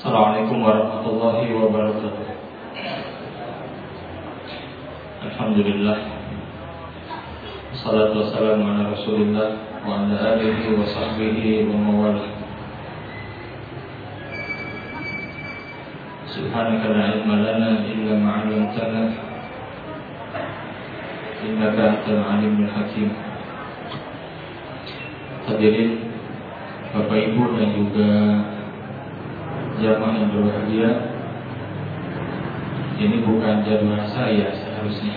Assalamualaikum warahmatullahi wabarakatuh. Alhamdulillah. Wassalatu wassalamu ala Rasulillah wa ala alihi wa sahbihi wa mawalah. Subhanaka la ilma lana illa ma 'allamtana innaka antal alimul hakim. Hadirin Bapak Ibu dan juga jamaah yang berbahagia, ini bukan jadwal saya seharusnya.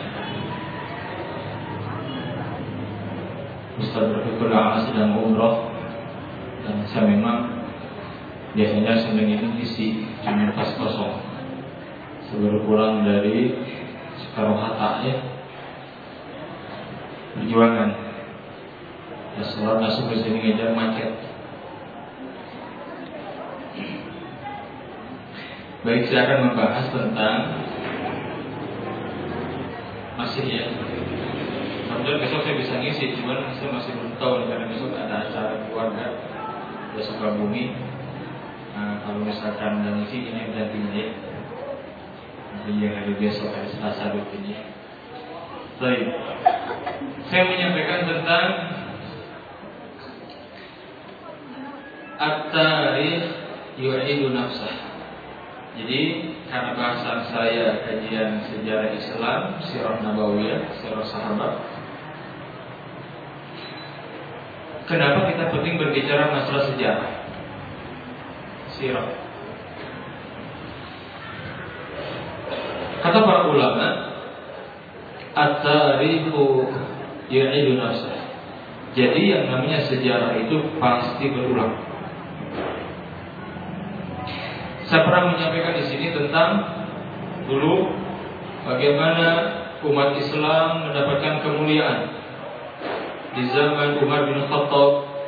Ustaz Rafiqul A'la sedang umroh dan saya memang biasanya senang ini isi cuma pas kosong. Sebelum pulang dari Soekarno Hatta ya, perjuangan. Ya sholat masuk ke sini ngejar macet. Baik, saya akan membahas tentang masih ya. Kemudian besok saya bisa ngisi, cuman saya masih belum tahu karena besok ada acara keluarga di Sukabumi. Nah, kalau misalkan dan ngisi ini gantinya ya. Nanti yang hari besok hari Selasa rutinnya. Baik, saya menyampaikan tentang at-tarikh yu'idu nafsah. Jadi karena bahasan saya kajian sejarah Islam, sirah nabawiyah, sirah sahabat. Kenapa kita penting berbicara masalah sejarah? Sirah. Kata para ulama, at-tarikhu yu'idu nafsah. Jadi yang namanya sejarah itu pasti berulang. Saya pernah menyampaikan di sini tentang dulu bagaimana umat Islam mendapatkan kemuliaan di zaman Umar bin Khattab,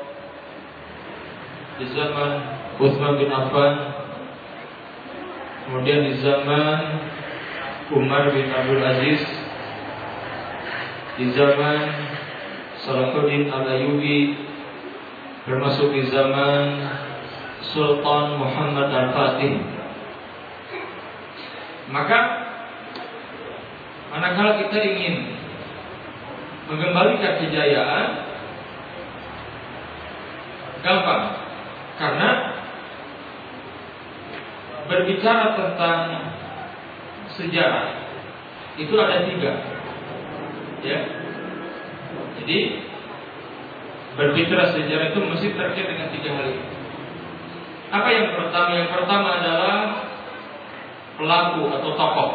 di zaman Utsman bin Affan, kemudian di zaman Umar bin Abdul Aziz, di zaman Salahuddin Al-Ayyubi, termasuk di zaman Sultan Muhammad Al-Fatih. Maka manakala kita ingin mengembalikan kejayaan, gampang. Karena berbicara tentang sejarah itu ada 3, ya. Jadi berbicara sejarah itu mesti terkait dengan 3 hal ini. Apa yang pertama? Yang pertama adalah pelaku atau tokoh.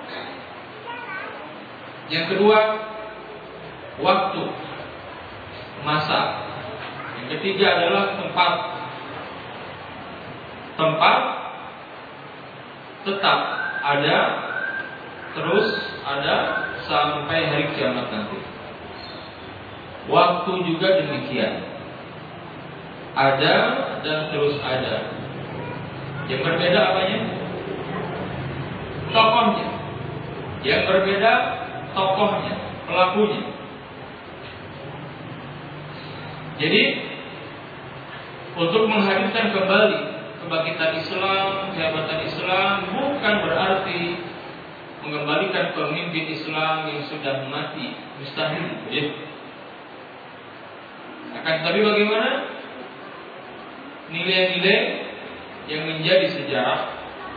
Yang kedua, waktu, masa. Yang ketiga adalah tempat. Tempat tetap ada, terus ada sampai hari kiamat nanti. Waktu juga demikian. Ada dan terus ada. Yang berbeda apanya? Tokohnya. Yang berbeda tokohnya, pelakunya. Jadi untuk menghadirkan kembali kebangkitan Islam, kehebatan Islam, bukan berarti mengembalikan pemimpin Islam yang sudah mati, mustahil. Ya. Akan tetapi bagaimana nilai-nilai yang menjadi sejarah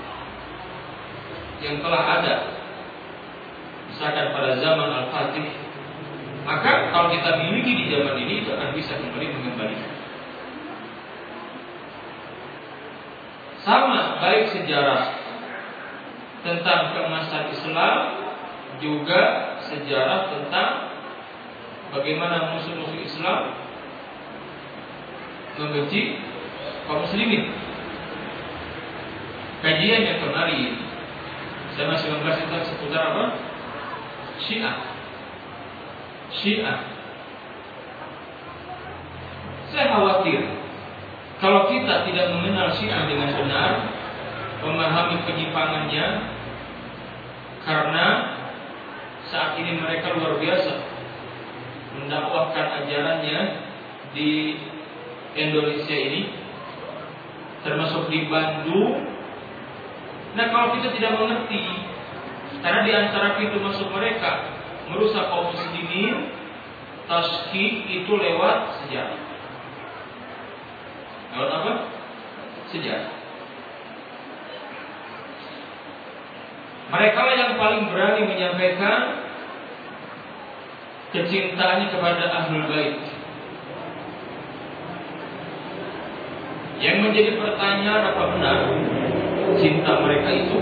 yang telah ada, misalkan pada zaman Al-Fatih, maka kalau kita miliki di zaman ini itu akan bisa kembali mengembalikan. Sama baik sejarah tentang keemasan Islam, juga sejarah tentang bagaimana musuh-musuh Islam membenci kaum muslimin. Kajian yang kemarin saya masih membahas tentang seputar apa? Syiah. Saya khawatir kalau kita tidak mengenal Syiah dengan benar, memahami penyimpangannya, karena saat ini mereka luar biasa mendakwahkan ajarannya di Indonesia ini, termasuk di Bandung Nah, kalau kita tidak mengerti, karena di antara pintu masuk mereka merusak kaum muslimin, tasqih itu lewat sejarah. Lewat apa? Sejarah. Mereka lah yang paling berani menyampaikan kecintaannya kepada Ahlul Bait. Yang menjadi pertanyaan, apa benar cinta mereka itu?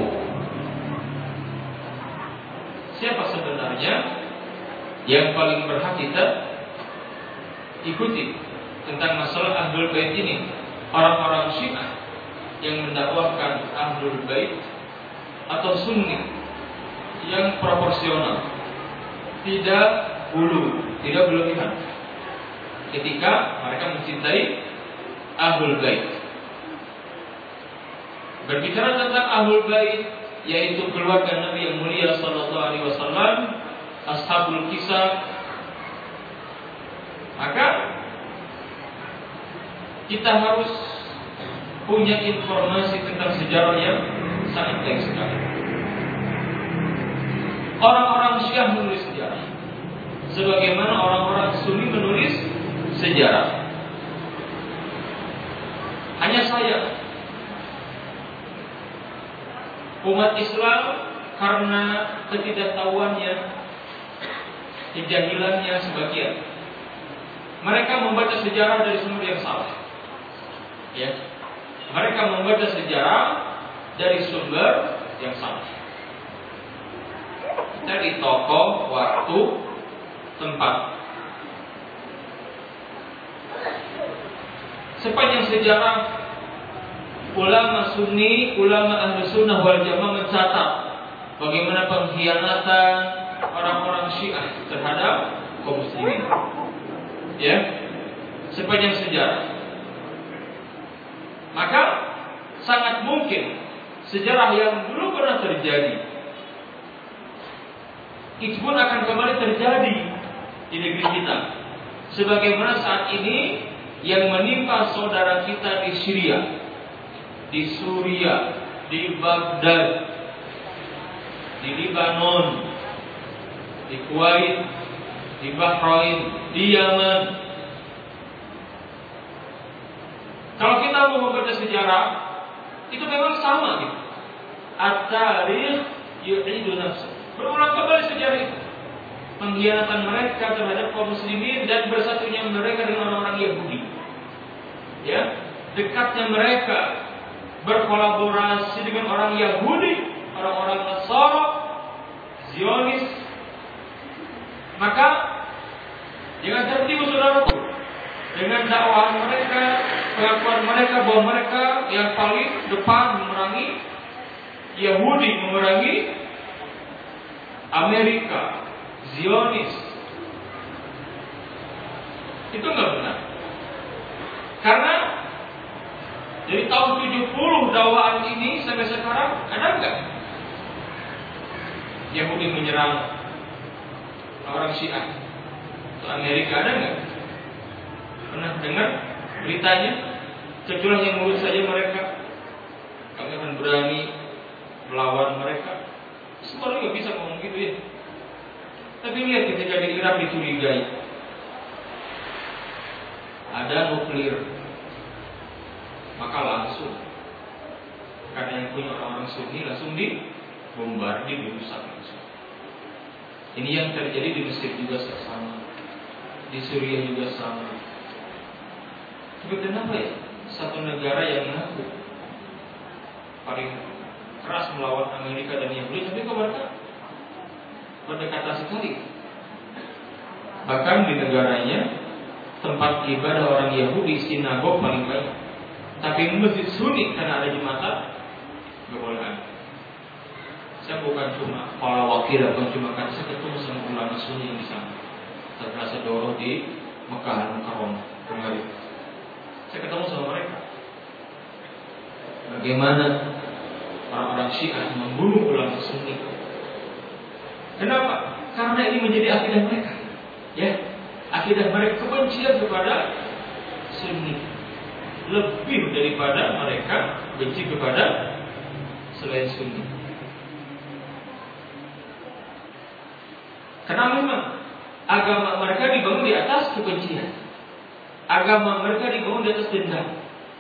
Siapa sebenarnya yang paling berhak kita ikuti tentang masalah Ahlul Bait ini? Orang-orang Syiah yang mendakwahkan Ahlul Bait atau Sunni yang proporsional, tidak hulu, tidak berlebihan ketika mereka mencintai Ahlul Bait. Berbicara tentang Ahlul Bait, yaitu keluarga Nabi yang mulia sallallahu alaihi wasallam, ashabul kisah, maka kita harus punya informasi tentang sejarah yang sangat baik sekali. Orang-orang Syiah menulis sejarah sebagaimana orang-orang Sunni menulis sejarah. Hanya saya, umat Islam, karena ketidaktahuannya, kejahilannya sebagian, mereka membaca sejarah dari sumber yang salah. Ya, mereka membaca sejarah dari sumber yang salah. Dari tokoh, waktu, tempat. Sepanjang sejarah, ulama Sunni, ulama Ahlu Sunnah wal Jamaah mencatat bagaimana pengkhianatan orang-orang Syiah terhadap kaum muslimin. Ya, sepanjang sejarah. Maka sangat mungkin sejarah yang dulu pernah terjadi itu pun akan kembali terjadi di negeri kita. Sebagaimana saat ini yang menimpa saudara kita di Syria, di Suriah, di Baghdad, di Libanon, di Kuwait, di Bahrain, di Yaman. Kalau kita mau membaca sejarah, itu memang sama gitu. At-tarikh yu'idu nafsuh. Berulang kembali sejarah itu. Pengkhianatan mereka terhadap kaum muslimin dan bersatunya mereka dengan orang-orang Yahudi. Ya, dekatnya mereka berkolaborasi dengan orang Yahudi, orang-orang Nasara, Zionis. Maka jangan tertipu saudaraku dengan dakwah mereka, pengakuan mereka bahwa mereka yang paling depan memerangi Yahudi, memerangi Amerika, Zionis. Itu enggak benar. Karena dari tahun 70 dakwaan ini sampai sekarang ada enggak Yahudi menyerang orang Syiah atau Amerika, ada enggak? Pernah dengar beritanya? Kecuali yang mulut saja mereka, kami akan berani melawan mereka. Semua orang bisa ngomong gitu ya. Tapi lihat ketika di Irak dicurigai ada nuklir, maka langsung karena yang punya orang-orang Sunni langsung dibombardir, dirusak langsung. Ini yang terjadi di Mesir juga sama, di Suriah juga sama. Tapi kenapa ya satu negara yang mengaku paling keras melawan Amerika dan Yahudi, tapi kok mereka berdekatan sekali? Bahkan di negaranya tempat ibadah orang Yahudi, sinagog paling banyak. Tapi masjid Sunni karena ada jumatan nggak boleh ada. Saya bukan cuma kepala wakil, bukan cuma kan saya ketemu sama ulama Sunni yang di sana. Setelah saya doro di Mekah Mukarramah kemarin, saya ketemu sama mereka. Bagaimana orang-orang Syiah membunuh ulama Sunni? Kenapa? Karena ini menjadi akidah mereka. Ya, akidah mereka kebencian kepada Sunni lebih daripada mereka benci kepada selain Sunni. Karena memang agama mereka dibangun di atas kebencian. Agama mereka dibangun di atas dendam.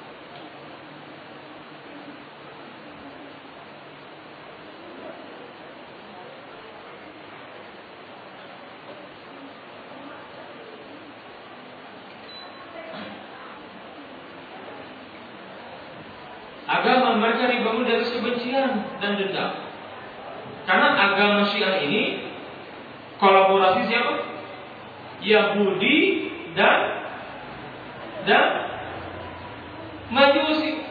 Agama mereka dibangun dari kebencian dan dendam. Karena agama Syiah ini kolaborasi siapa? Yahudi dan Majusi.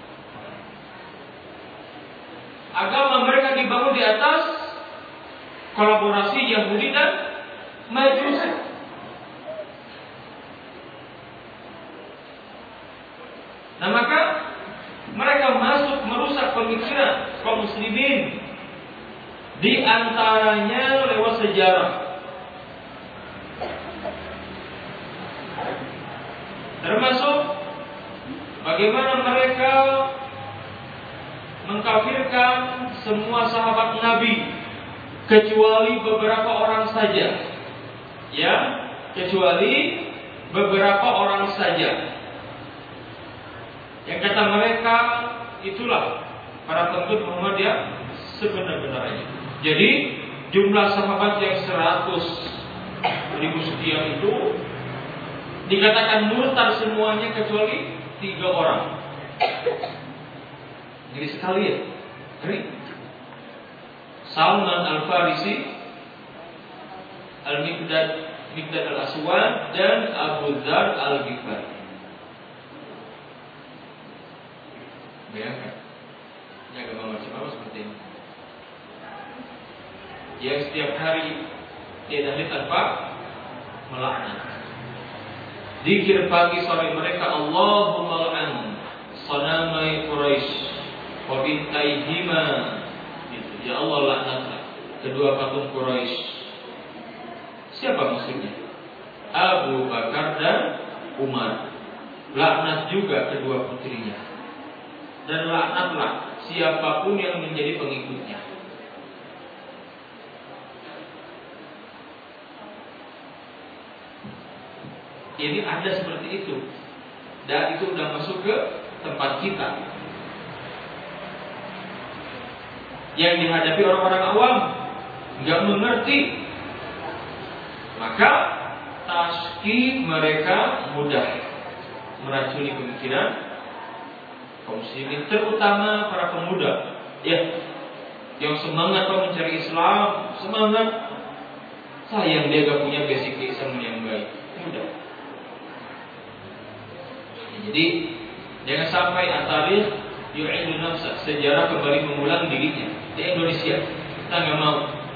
Agama mereka dibangun di atas kolaborasi Yahudi dan Majusi. Nah, maka mereka masuk merusak pemikiran kaum muslimin, di antaranya lewat sejarah. Termasuk bagaimana mereka mengkafirkan semua sahabat Nabi kecuali beberapa orang saja. Ya, kecuali beberapa orang saja. Yang kata mereka itulah para pengikut Muhammadiyah sebenar-benarnya. Jadi jumlah sahabat yang 100.000 sekian itu dikatakan murtad semuanya kecuali 3 orang. Jadi sekalian, Salman Al-Farisi, Al-Miqdad Al-Aswad, dan Abu Dzar Al-Ghifari. Bayangkan, ini agama macam apa seperti ini? Yang setiap hari tiada hari tanpa melaknat. Zikir pagi sore mereka, Allahumma la'an sanamai Quraisy wa bintaihima. Ya Allah, laknatlah kedua patung Quraisy. Siapa maksudnya? Abu Bakar dan Umar. Laknat juga kedua putrinya. Dan laknatlah siapapun yang menjadi pengikutnya. Jadi ada seperti itu. Dan itu sudah masuk ke tempat kita. Yang dihadapi orang-orang awam, nggak mengerti. Maka taskik mereka mudah meracuni pemikiran kaum muslimin, terutama para pemuda, ya, yang semangat mencari Islam, semangat. Sayang dia gak punya basic Islam yang baik, mudah. Jadi jangan sampai at-tarikh yu'idu nafsa, sejarah kembali mengulang dirinya di Indonesia. Kita nggak mau.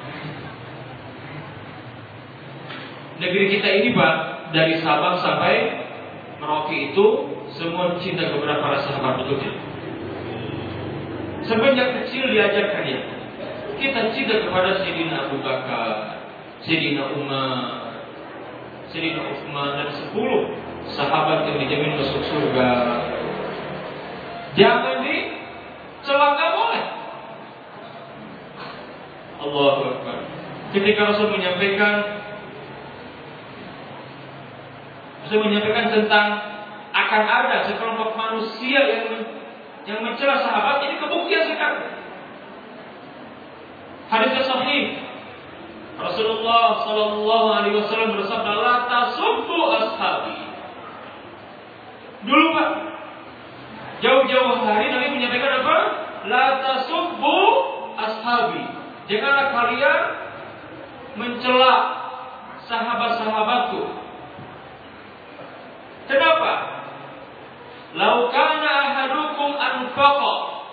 Negeri kita ini, Pak, dari Sabang sampai Merauke itu semua cinta kepada para sahabat, betul tidak? Semenjak kecil diajarkan ya, kita cinta kepada Sayyidina Abu Bakar, Sayyidina Umar, Sayyidina Utsman, dan 10 sahabat yang dijamin masuk surga. Jangan dicela, nggak boleh. Allahu Akbar. Ketika Rasul menyampaikan tentang akan ada sekelompok manusia yang mencela sahabat, ini kebuktian sekali. Hadis sahih, Rasulullah sallallahu alaihi wasallam bersabda, "La tasubbu ashabi." Dulu, Pak, jauh-jauh hari Nabi menyampaikan apa? La tasubbu ashabi. Janganlah kalian mencela sahabat-sahabatku. Kenapa? Lau kana ahadukum anfaqa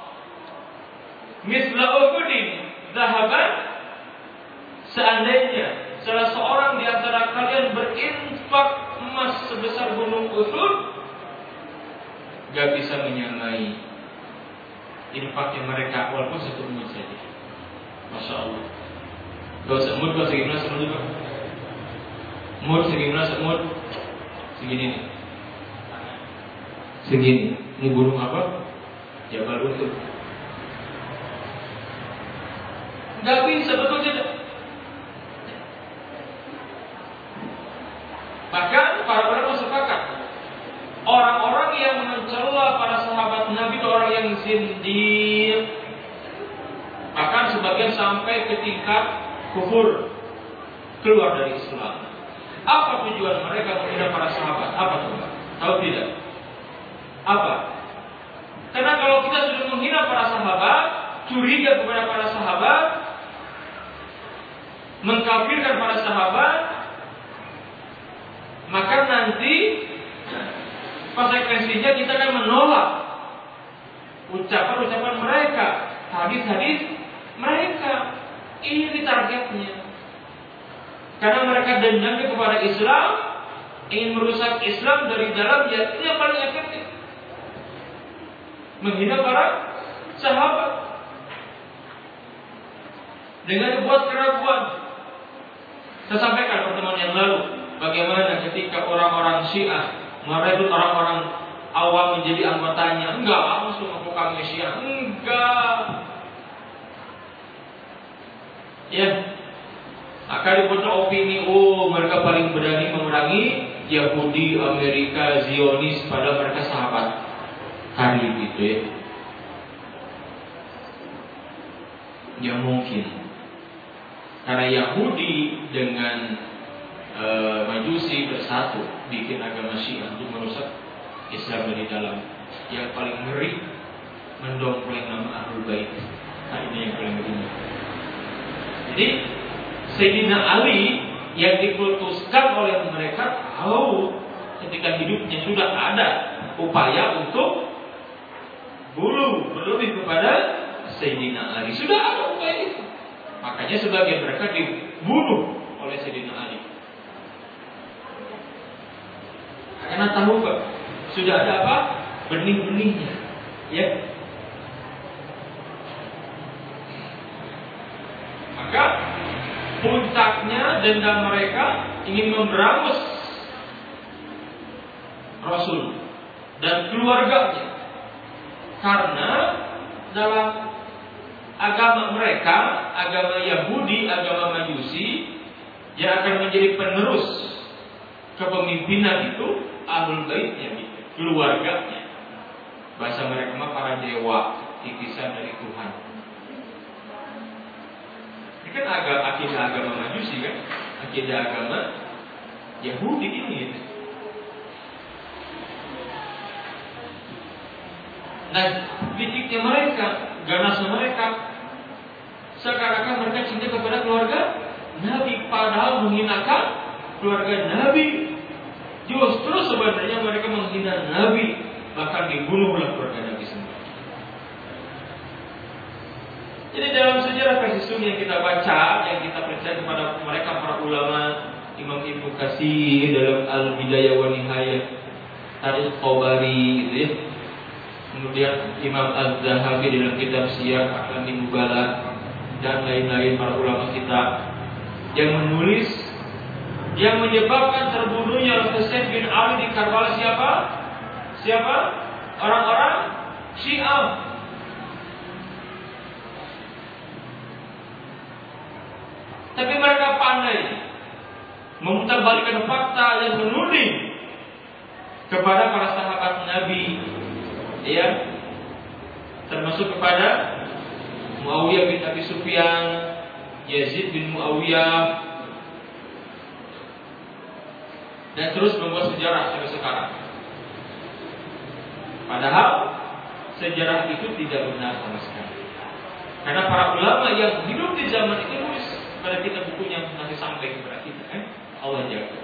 misla Uhudin zahaban, seandainya salah seorang di antara kalian berinfak emas sebesar gunung Uhud, gak bisa menyamai infaknya mereka walaupun 1 mud saja. Masya Allah. Gak usah mud, gak segimana semut, mud segimana semut, segini nih. Segini, ini gunung apa? Jabal Uhud. Nggak bisa, betul tidak? Bahkan para ulama sepakat, orang-orang yang mencela para sahabat Nabi itu orang yang zindiq. Bahkan sebagian sampai ke tingkat kufur, keluar dari Islam. Apa tujuan mereka menghina para sahabat? Apa coba? Tahu tidak? Apa? Karena kalau kita sudah menghina para sahabat, curiga kepada para sahabat, mengkafirkan para sahabat, maka nanti konsekuensinya kita akan menolak ucapan-ucapan mereka, hadis-hadis mereka. Ini targetnya. Karena mereka dendamnya kepada Islam, ingin merusak Islam dari dalam, ya itu yang paling efektif. Menghina para sahabat dengan buat keraguan. Saya sampaikan pertemuan yang lalu bagaimana ketika orang-orang Syiah merekrut orang-orang awam menjadi anggotanya. Enggak, langsung aku kami Syiah. Enggak. Ya. Akan dibuat opini, mereka paling berani memerangi Yahudi, Amerika, Zionis, pada mereka sahabat karib gitu ya. Ya mungkin karena Yahudi dengan Majusi bersatu bikin agama Syiah untuk merusak Islam dari dalam. Yang paling ngeri mendompleng nama Ahlul Bait. Nah, ini yang paling ngeri. Jadi Sayyidina Ali yang diputuskan oleh mereka tahu ketika hidupnya sudah ada upaya untuk berlebih kepada Sayyidina Ali. Sudah ada upaya itu. Makanya sebagian mereka dibunuh oleh Sayyidina Ali. Karena tahu Pak, sudah ada apa? Benih-benihnya. Ya. Maka puncaknya dendam mereka ingin memberangus Rasul dan keluarganya. Karena dalam agama mereka, agama Yahudi, agama Majusi, yang akan menjadi penerus kepemimpinan itu Ahlul Baitnya, keluarganya. Bahasa mereka mah para dewa, titisan dari Tuhan. Ini kan akidah agama Majusi kan, akidah agama Yahudi ini. Nah, titiknya mereka, ganasnya mereka, seakan-akan mereka cinta kepada keluarga Nabi, padahal menghinakan keluarga Nabi. Justru sebenarnya mereka menghina Nabi, bahkan dibunuhlah keluarga Nabi sendiri. Jadi dalam sejarah kasih yang kita baca, yang kita percaya kepada mereka para ulama, Imam Ibnu Katsir dalam Al-Bidayah wa Nihayah, Tarikh Tabari gitu ya. Kemudian Imam Az-Zahabi dalam kitab Siyar A'lamin Nubala, dan lain-lain para ulama kita yang menulis yang menyebabkan terbunuhnya Husain bin Ali di Karbala siapa? Siapa? Orang-orang Syiah. Tapi mereka pandai memutarbalikkan fakta dan menuding kepada para sahabat Nabi, ya, termasuk kepada Muawiyah bin Abi Sufyan, Yazid bin Muawiyah, dan terus membuat sejarah sampai sekarang. Padahal sejarah itu tidak benar sama sekali. Karena para ulama yang hidup di zaman itu nulis pada kita bukunya nanti sampai kepada kita, Allah jaga.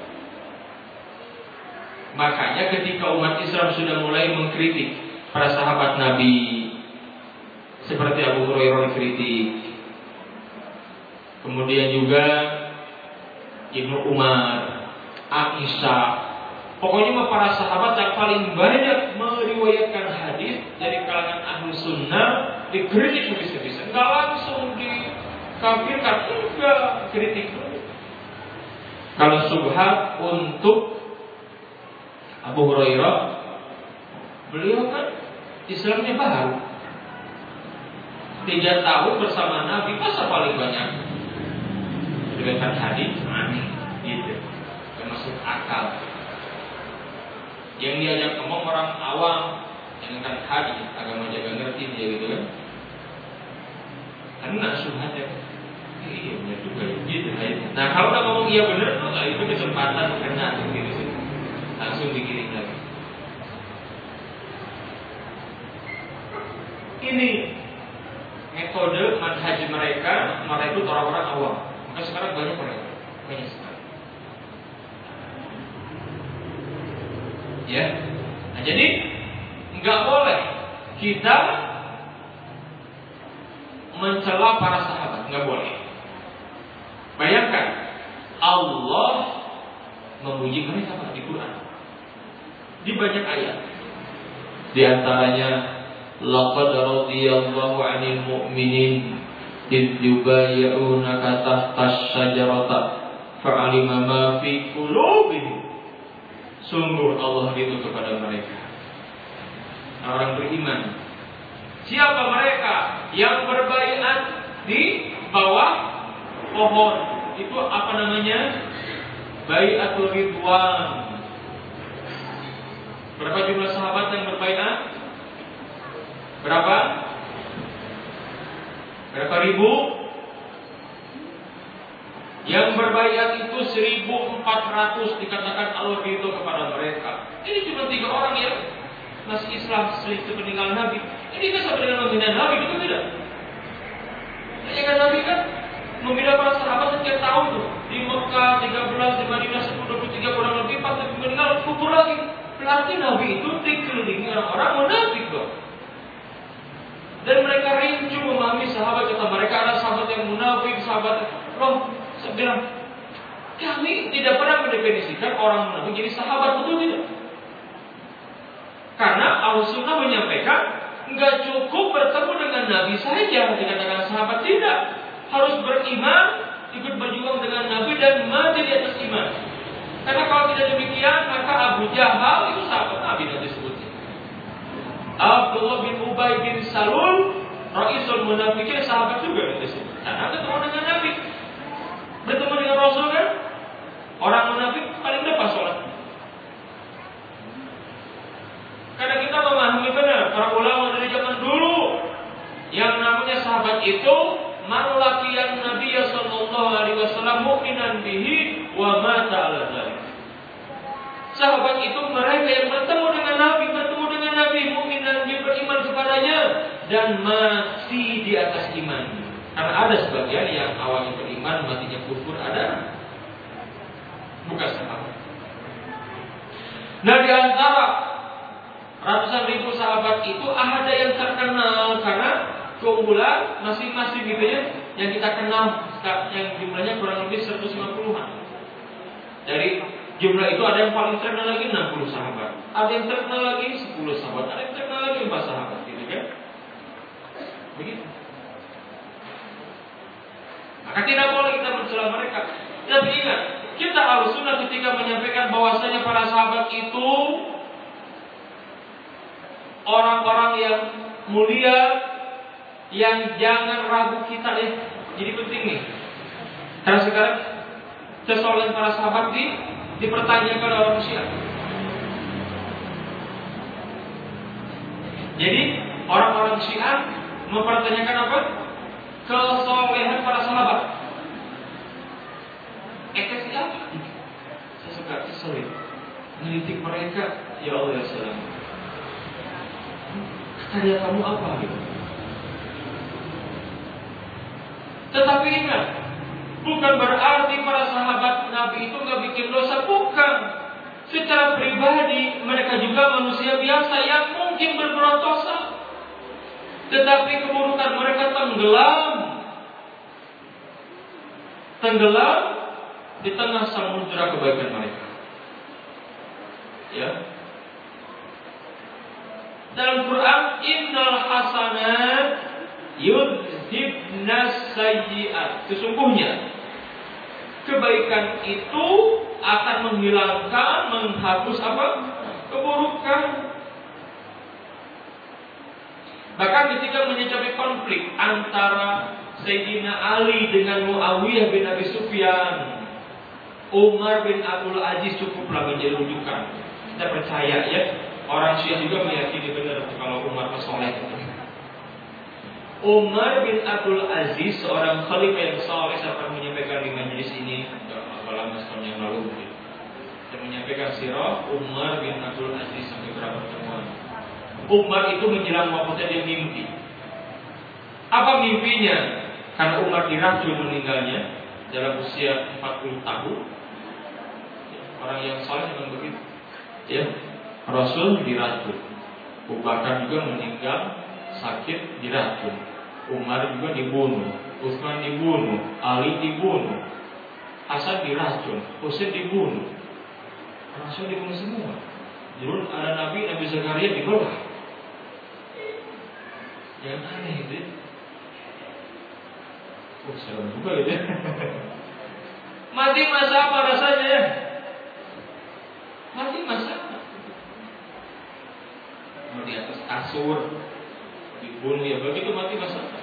Makanya ketika umat Islam sudah mulai mengkritik para sahabat Nabi, seperti Abu Hurairah dikritik, kemudian juga Ibnu Umar, Aisyah, pokoknya para sahabat yang paling banyak meriwayatkan hadis dari kalangan ahlu sunnah dikritik habis-habisan. Enggak langsung dikafirkan, enggak, kritik dulu. Kalau subhat untuk Abu Hurairah, beliau kan Islamnya baru. 3 tahun bersama Nabi, masa paling banyak riwayat hadis aneh gitu, termasuk akal. Yang diajak ngomong orang awam yang kan hadis agama jaga ngerti dia gitu kan, karena subhannya iya benar juga gitu. Nah kalau udah ngomong iya benar tuh, itu kesempatan kena gitu sih, langsung dikirim lagi. Ini metode manhaj mereka merekrut orang-orang awam. Maka sekarang banyak sekali. Ya, nah, jadi nggak boleh kita mencela para sahabat, nggak boleh. Bayangkan Allah memuji mereka di Quran di banyak ayat. Di antaranya laqad radiyallahu 'anil mu'minin id yubayyi'unaka tahta syajarata fa'alima ma fi qulubihim. Sungguh Allah ridho kepada mereka, orang beriman. Siapa mereka yang berbaiat di bawah pohon? Itu apa namanya? Baiatul Ridwan. Berapa jumlah sahabat yang berbaiat? Berapa? Berapa ribu? Yang berbaiat itu 1.400 dikatakan Allah ridho kepada mereka. Ini cuma 3 orang yang masih Islam sepeninggal Nabi. Ini kan sama dengan membina Nabi, itu tidak? Ya kan Nabi kan membina para sahabat setiap tahun tuh. Di Mekah 13, di Madinah 10, 23, kurang lebih 4 Nabi meninggal, kubur lagi. Berarti Nabi itu dikelilingi orang-orang munafik dong. Dan mereka rincu memahami sahabat, kata mereka ada sahabat yang munafik, sahabat loh. Saya bilang, kami tidak pernah mendefinisikan orang munafik jadi sahabat, betul tidak? Karena Al-Sunnah menyampaikan nggak cukup bertemu dengan Nabi saja dikatakan sahabat, tidak. Harus beriman, ikut berjuang dengan Nabi dan mati di atas iman. Karena kalau tidak demikian, maka Abu Jahal itu sahabat Nabi nanti disebutnya. Abdullah bin Ubay bin Salul, Ra'isul Munafikin, sahabat juga nanti disebut. Karena ketemu dengan Nabi, bertemu dengan Rasul kan. Orang munafik paling depan sholat. Karena kita memahami benar para ulama dari zaman dulu, yang namanya sahabat itu man laqiyan Nabi sallallahu alaihi wasallam mu'minan bihi wa mata ala dzalik. Sahabat itu mereka yang bertemu dengan Nabi, mu'minan bihi, beriman kepadanya dan mati di atas iman. Karena ada sebagian yang awalnya beriman matinya kufur, ada bukan sahabat. Nah, di antara ratusan ribu sahabat itu ada yang terkenal karena keunggulan masing-masing gitu ya. Yang kita kenal yang jumlahnya kurang lebih 150-an. Dari jumlah itu ada yang paling terkenal lagi 60 sahabat, ada yang terkenal lagi 10 sahabat, ada yang terkenal lagi 4 sahabat gitu kan. Begitu. Maka tidak boleh kita mencela mereka. Tapi ingat, kita Ahlussunnah ketika menyampaikan bahwasanya para sahabat itu orang-orang yang mulia, yang jangan ragu kita ya. Jadi penting nih. Karena sekarang kesolehan para sahabat dipertanyakan oleh orang Syiah. Jadi orang-orang Syiah mempertanyakan apa? Kesolehan para sahabat. Siapa? Saya suka kesulit menitik mereka. Ya Allah ya salam. Karya kamu apa gitu? Tetapi ingat, bukan berarti para sahabat Nabi itu nggak bikin dosa, bukan. Secara pribadi mereka juga manusia biasa yang mungkin berbuat dosa. Tetapi keburukan mereka tenggelam di tengah samudera kebaikan mereka. Ya. Dalam Quran, innal hasanat yudhibnas sayyi'at. Sesungguhnya kebaikan itu akan menghilangkan, menghapus apa? Keburukan. Bahkan ketika mencapai konflik antara Sayyidina Ali dengan Muawiyah bin Abi Sufyan, Umar bin Abdul Aziz cukuplah menjadi rujukan. Kita percaya ya, orang Syiah juga meyakini benar kalau Umar soleh. Umar bin Abdul Aziz, seorang khalifah yang soleh, saya pernah menyampaikan di majelis ini dalam tahun yang lalu. Saya menyampaikan sirah Umar bin Abdul Aziz sampai berapa pertemuan. Umar itu menjelang wafatnya dia mimpi. Apa mimpinya? Karena Umar diracun meninggalnya dalam usia 40 tahun. Orang yang soleh memang begitu. Ya, Rasul diracun. Abu Bakar juga meninggal sakit diracun. Umar juga dibunuh. Utsman dibunuh. Ali dibunuh. Hasan diracun. Husain dibunuh. Rasul dibunuh semua. Dulu ada Nabi Zakaria dibelah. Yang aneh itu. Serem juga gitu. Mati masa apa rasanya? Mati masa apa? Mau di atas kasur dibunuh ya begitu mati masa apa?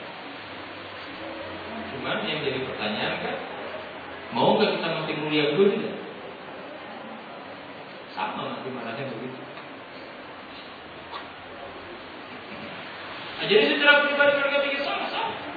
Cuman yang jadi pertanyaan kan, mau nggak kita mati mulia dulu tidak? Sama mati marahnya begitu. Nah, jadi secara pribadi mereka bikin salah.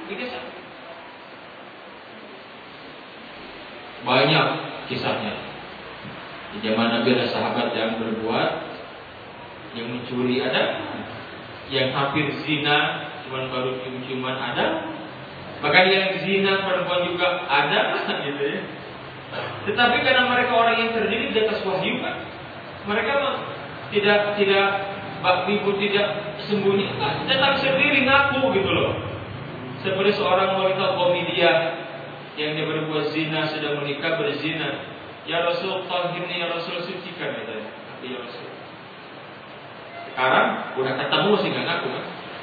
Banyak kisahnya. Di zaman Nabi ada sahabat yang berbuat, yang mencuri ada, yang hampir zina cuman baru cium-ciuman ada, bahkan yang zina perempuan juga ada, gitu ya. Tetapi karena mereka orang yang terdiri di atas wahyu kan, mereka tidak baktibu tidak sembunyi, datang sendiri ngaku gitu loh. Seperti seorang wanita Qomidiyah yang dia berbuat zina, sedang menikah berzina. Ya Rasul, tahirni ya Rasul, sucikan katanya. Ya Rasul. Sekarang udah ketemu masih nggak ngaku kan?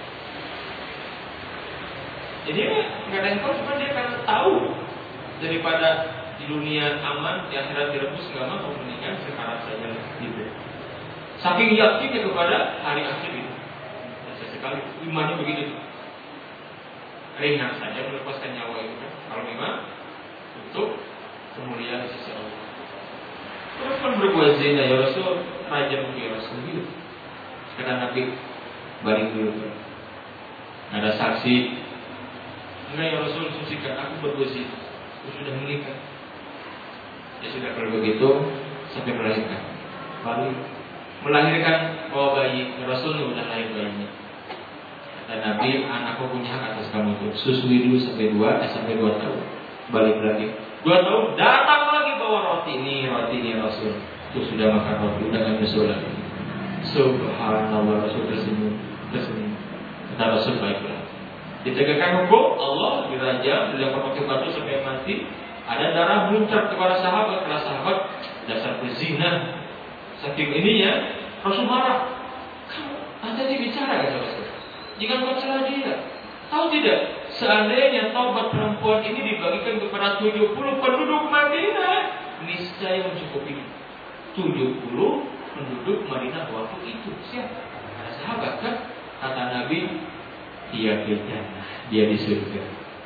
Jadi nggak ada yang tahu, cuma dia kan tahu daripada di dunia aman, di akhirat direbus, nggak mau menikah sekarang saja gitu. Saking yakinnya kepada hari akhir itu. Sekali imannya begitu. Ringan saja melepaskan nyawa itu kan. Kalau memang untuk kemuliaan sisi Allah. Terus kan berbuat zina ya Rasul, rajam ya Rasul gitu. Kata Nabi, balik dulu kan. Ada saksi. Enggak ya Rasul, sucikan aku berbuat zina. Aku sudah menikah. Ya sudah kalau begitu sampai melahirkan. Balik. Melahirkan bawa bayi, Rasul sudah lahir bayinya. Kata Nabi, anakku punya hak atas kamu itu. Susui dulu sampai 2 tahun. Balik lagi 2 tahun, datang lagi bawa roti ini Rasul. Itu sudah makan roti, udah nggak nyusul lagi. Subhanallah, Rasul tersenyum. Kata Rasul, baiklah. Ditegakkan hukum Allah, dirajam, dilempar pakai batu sampai mati. Ada darah muncrat kepada sahabat. Kepada sahabat, dasar berzina. Saking ininya, Rasul marah. Kamu tadi bicara kata Rasul. Jangan kau celah dia. Tahu tidak? Seandainya taubat perempuan ini dibagikan kepada 70 penduduk Madinah, niscaya mencukupi 70 penduduk Madinah waktu itu. Siapa? Ada sahabat kan? Kata Nabi, dia di surga.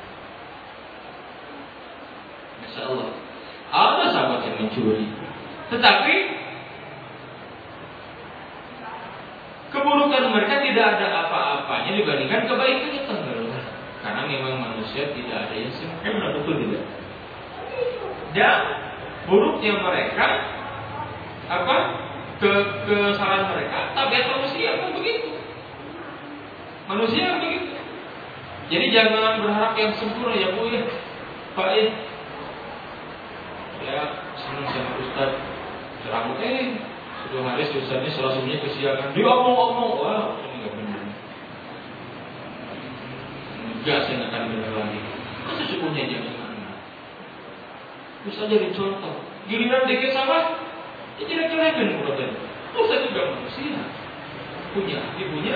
Masya Allah. Ada sahabat yang mencuri, tetapi keburukan mereka tidak ada apa-apanya dibandingkan kebaikan yang tenggelam. Karena memang manusia tidak ada yang sempurna, betul tidak? Dan buruknya mereka, kesalahan mereka, tabiat manusia pun begitu. Manusia begitu. Jadi jangan berharap yang sempurna ya Bu ya. Pak ya senang sama Ustaz ceramah sudah hari Ustaznya selasunya kesiangan dia omong-omong, wah ini nggak benar. Enggak, saya akan benar lagi. Masa sukunya jangan mana? Bisa jadi contoh. Giliran dikit sama, ya jelek-jelekan menurutnya. Ustaz juga manusia, punya ibunya.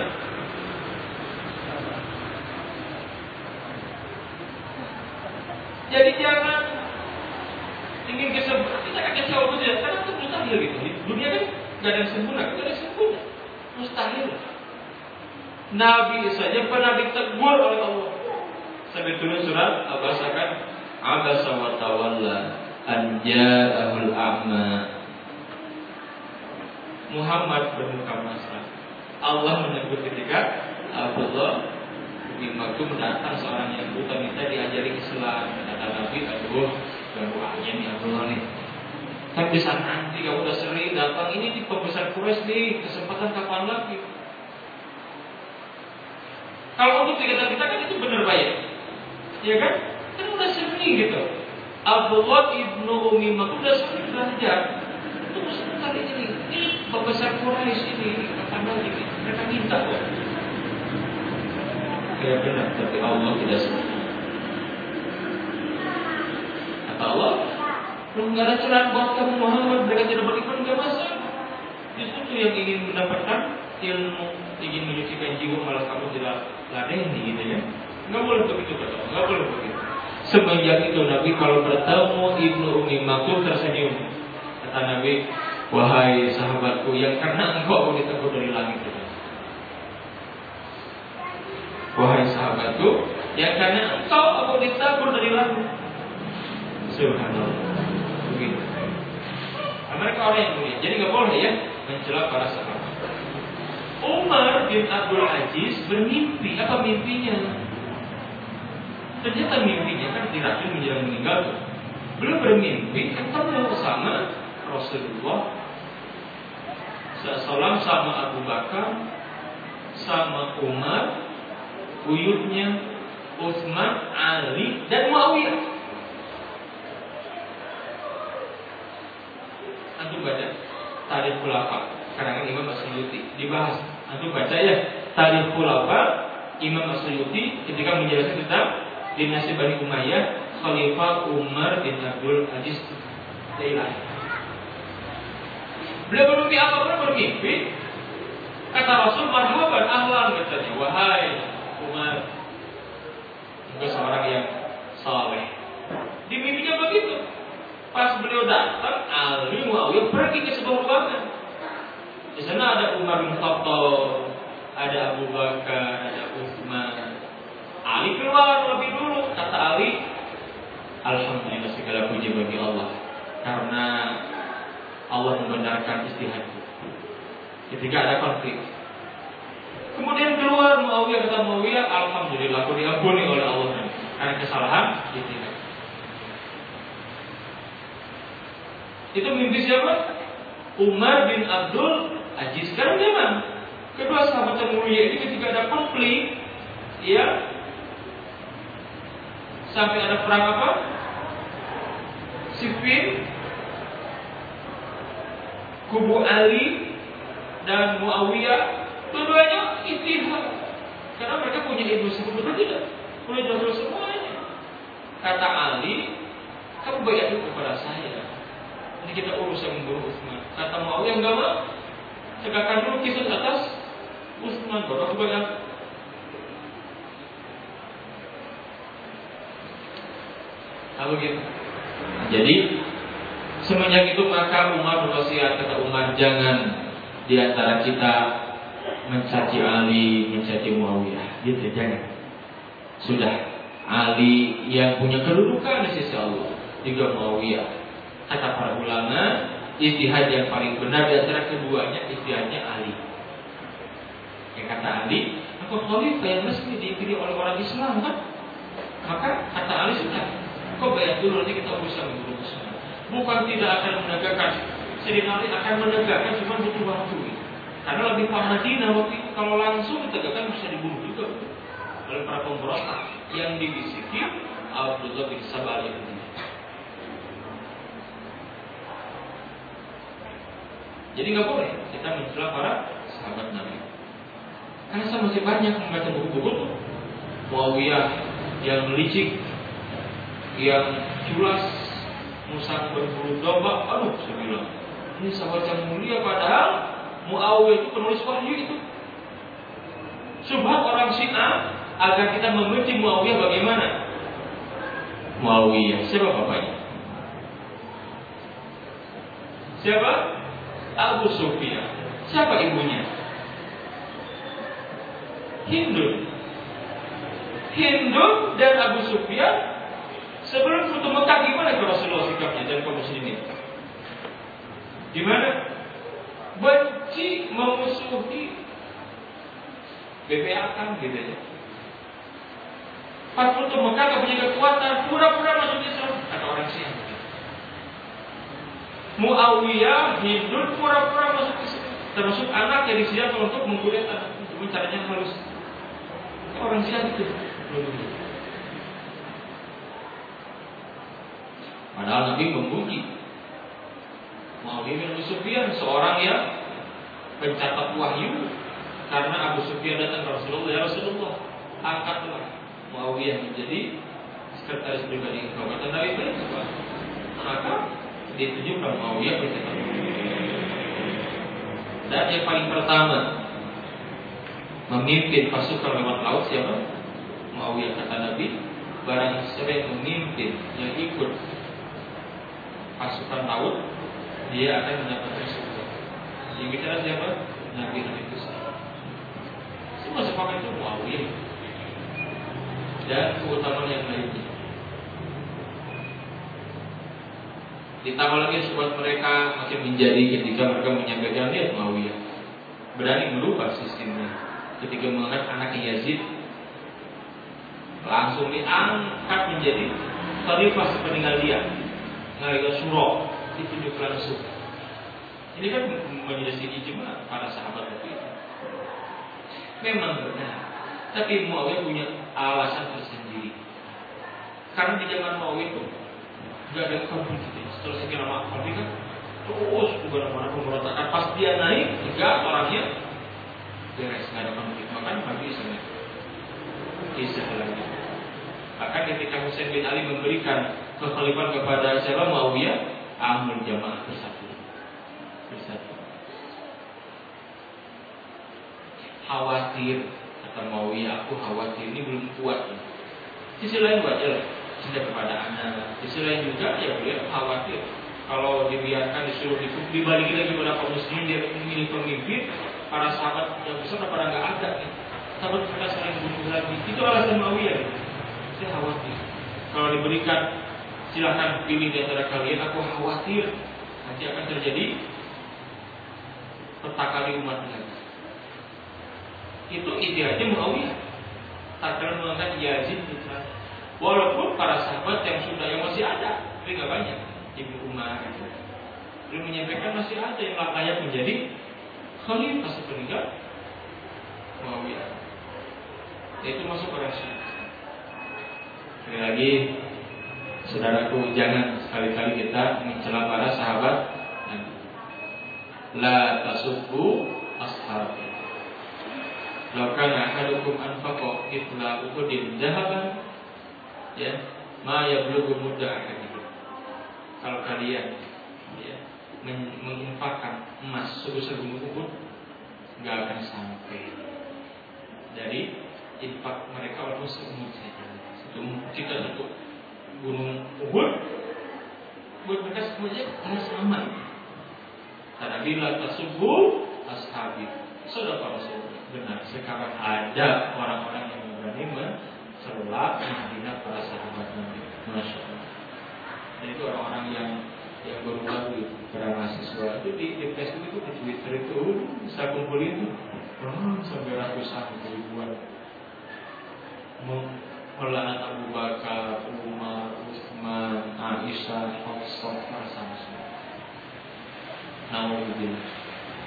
Jadi jangan ingin kesempurnaan. Kita akan kecewa saja, karena itu mustahil gitu. Dunia kan nggak ada yang sempurna, kita ada yang sempurna. Mustahil. Nabi saja pernah ditegur oleh Allah. Sampai turun surat Abasa wa tawalla an ja'ahul a'ma. Muhammad bermuka mesra. Allah menegur ketika Abdullah bin Maktum datang seorang yang buta minta diajari Islam. Kata Nabi, aduh, gangguannya nih Abdullah nih. Kan bisa nanti kamu udah sering datang ini di pembesar Quraisy nih, kesempatan kapan lagi? Kalau untuk kita kan itu benar baik, ya kan? Kan udah sering gitu. Abdullah ibnu Umi Maktum udah sering belajar. Terus sebentar ini pembesar Quraisy ini kapan lagi? Mereka minta kok. Ya benar, tapi Allah tidak seperti. Kata Allah, lu nggak ada celah buat kamu Muhammad, mereka tidak beriman nggak masalah. Itu tuh yang ingin mendapatkan ilmu, ingin menyucikan jiwa, malah kamu tidak ladeni gitu ya. Nggak boleh begitu kata Allah, nggak boleh begitu. Semenjak itu Nabi kalau bertemu Ibnu Umi Maktum tersenyum. Kata Nabi, wahai sahabatku yang karena engkau ditegur dari langit itu. Wahai sahabatku yang karena engkau aku ditegur dari langit. Subhanallah. Begitu. Mereka orang yang mulia. Jadi nggak boleh ya mencela para sahabat. Umar bin Abdul Aziz bermimpi. Apa mimpinya? Ternyata mimpinya kan diracun menjelang meninggal. Beliau bermimpi ketemu sama Rasulullah SAW sama Abu Bakar, sama Umar, buyutnya Utsman, Ali, dan Muawiyah. Antum baca Tarikh Khulafa karangan Imam As-Suyuti dibahas. Antum baca ya Tarikh Khulafa Imam As-Suyuti ketika menjelaskan tentang dinasti Bani Umayyah, Khalifah Umar bin Abdul Aziz Dailani. Beliau bermimpi apa? Beliau bermimpi kata Rasul, marhaban ahlan katanya, wahai Umar, juga seorang yang saleh. Di mimpinya begitu. Pas beliau datang, Ali Muawiyah pergi ke sebuah ruangan. Di sana ada Umar bin Khattab, ada Abu Bakar, ada Utsman. Ali keluar lebih dulu. Kata Ali, alhamdulillah segala puji bagi Allah karena Allah membenarkan istihadku ketika ada konflik. Kemudian keluar Muawiyah, kata Muawiyah, alhamdulillah aku diampuni oleh Allah karena kesalahan istihad. Itu mimpi siapa? Umar bin Abdul Aziz. Sekarang zaman kedua sahabat yang mulia ini ketika ada konflik, ya, sampai ada perang apa? Siffin, kubu Ali dan Muawiyah, dua-duanya istihad. Karena mereka punya ilmu sebetulnya tidak, punya ilmu semuanya. Kata Ali, kamu bayar itu kepada saya. Ini kita urus yang membunuh Utsman. Kata Muawiyah, enggak mau. Tegakkan dulu kisah atas Utsman, baru aku bayar. Lalu gitu. Jadi semenjak itu maka Umar berwasiat, kata Umar, jangan di antara kita mencaci Ali, mencaci Muawiyah, gitu, jangan. Sudah, Ali yang punya kedudukan di sisi Allah, juga Muawiyah. Kata para ulama, ijtihad yang paling benar di antara keduanya ijtihadnya Ali. Yang kata Ali, aku khalifah yang resmi dipilih oleh orang Islam kan? Maka kata Ali, sudah, kau bayar dulu, nanti kita berusaha mengurus. Bukan tidak akan menegakkan, Sayyidina Ali akan menegakkan, cuma butuh waktu. Karena lebih paham Madinah waktu itu, kalau langsung ditegakkan bisa dibunuh juga oleh para pemberontak yang dibisiki Abdullah bin Sabah ini. Jadi nggak boleh kita mencela para sahabat Nabi. Karena saya masih banyak membaca buku-buku Muawiyah yang licik, yang culas, Musa berburu domba. Aduh, saya bilang ini sahabat yang mulia, padahal Muawiyah itu penulis wahyu itu. Subhat orang Syiah agar kita membenci Muawiyah bagaimana? Muawiyah, siapa bapaknya? Siapa? Abu Sufyan. Siapa ibunya? Hindun dan Abu Sufyan sebelum Futuh Mekah gimana ke Rasulullah sikapnya dan kaum muslimin? Gimana? Benci, memusuhi, BPA gitu ya. Pas Futuh Mekah gak punya kekuatan, pura-pura masuk Islam, kata orang Syiah. Muawiyah, Hindun pura-pura masuk Islam, termasuk anak yang disiapkan untuk mengkudeta, cuma caranya halus. Orang Syiah itu. Padahal Nabi memuji Muawiyah bin Abu Sufyan, seorang yang pencatat wahyu. Karena Abu Sufyan datang ke Rasulullah, ya Rasulullah, angkatlah Muawiyah menjadi sekretaris pribadi engkau. Kata Nabi, baik, maka ditunjukkan Muawiyah berkata. Dan yang paling pertama memimpin pasukan lewat laut siapa? Muawiyah. Kata Nabi, barang siapa yang memimpin, yang ikut pasukan laut, dia akan mendapatkan surga. Yang bicara siapa? Nabi itu semua sepakat itu Muawiyah. Dan keutamaan yang lainnya. Ditambah lagi buat mereka makin menjadi ketika mereka menyampaikan, lihat Muawiyah berani merubah sistemnya. Ketika mengangkat anaknya Yazid, langsung diangkat menjadi khalifah sepeninggal dia. Ngalika Syuro ditunjuk langsung. Ini kan menjadi ijma para sahabat itu. Memang benar, tapi Muawiyah punya alasan tersendiri. Karena di zaman Muawiyah itu nggak ada konflik. Setelah sekian lama konflik kan terus kemana-mana pemberontakan. Pas dia naik, tiga orangnya beres, nggak ada konflik. Makanya Nabi sama kisah lagi. Bahkan ketika Husain bin Ali memberikan kekhalifahan kepada siapa? Muawiyah, Ahlul Jamaah bersatu. Khawatir, kata Muawiyah, aku khawatir ini belum kuat. Sisi lain wajar cinta kepada anak. Sisi lain juga ya beliau khawatir kalau dibiarkan disuruh dibalikin lagi kepada kaum muslimin, dia memilih pemimpin, para sahabat yang besar pada nggak ada nih. Sahabat kita saling bunuh lagi. Itu alasan Muawiyah. Saya khawatir kalau diberikan silahkan pilih di antara kalian, aku khawatir nanti akan terjadi petakali umat lagi. Itu idealnya Muawiyah. Tak kira mengangkat Yazid putra. Walaupun para sahabat yang sudah yang masih ada, tapi nggak banyak. Ibnu Umar itu belum menyampaikan masih ada yang layak menjadi khalifah sepeninggal Muawiyah. Itu masuk orang Syiah. Sekali lagi, saudaraku, jangan sekali-kali kita mencela para sahabat. La tasubbu ashabi. Law kana ahadukum anfaqa mithla Uhudin dhahaban, ya, ma yablughu mudda ahadikum. Kalau kalian ya, menginfakkan emas sebesar gunung Uhud, enggak akan sampai dari infak mereka walaupun seumur saja. Kita satu gunung Uhud buat mereka semuanya sama. Karena bila tasubbu ashabi, saudara Rasul. Benar, sekarang ada orang-orang yang berani mencela menghina para sahabat Nabi. Masya Allah. Dan itu orang-orang yang baru-baru itu, para mahasiswa itu di Facebook itu, di Twitter itu bisa kumpulin sampai ratusan ribuan melaknat Abu Bakar, Umar, Utsman, Aisyah, Hafsah, para sahabat. Nauzubillah.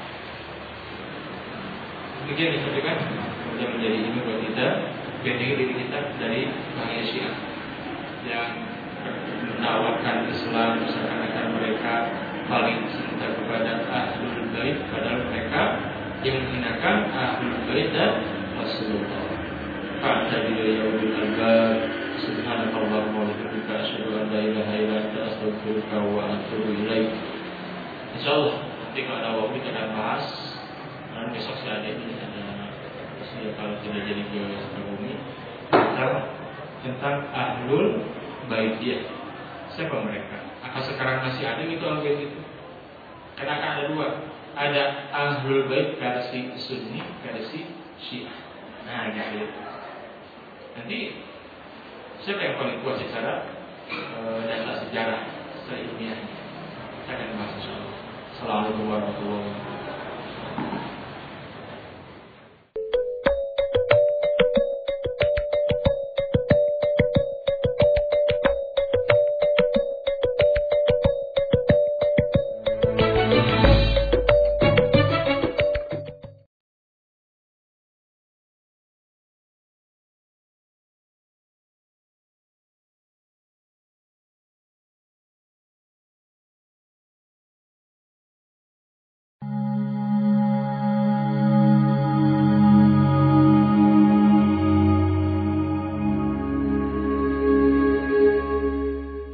Demikian disebutkan sudah menjadi ilmu buat kita, bentengi diri kita dari bahaya Syiah yang menawarkan Islam seakan-akan mereka paling cinta kepada Ahlul Bait, padahal mereka yang menghinakan Ahlul Bait dan Rasulullah. Fa'tabiru ya ulil albab. Subhanallah wa bihamdika asyhadu an la ilaha illa anta astaghfiruka wa atubu ilaik. Insyaallah nanti kalau ada waktu kita akan bahas. Dan besok saya ada ini, kalau tidak jadi ke Sukabumi, tentang Ahlul Bait dia. Siapa mereka? Apa sekarang masih ada gitu Ahlul Bait itu? Karena akan ada dua. Ada Ahlul Bait versi Sunni, versi Syiah. Nah gitu. Nanti siapa yang paling kuat secara data sejarah seilmiahnya? Saya akan bahas. Assalamualaikum warahmatullahi wabarakatuh.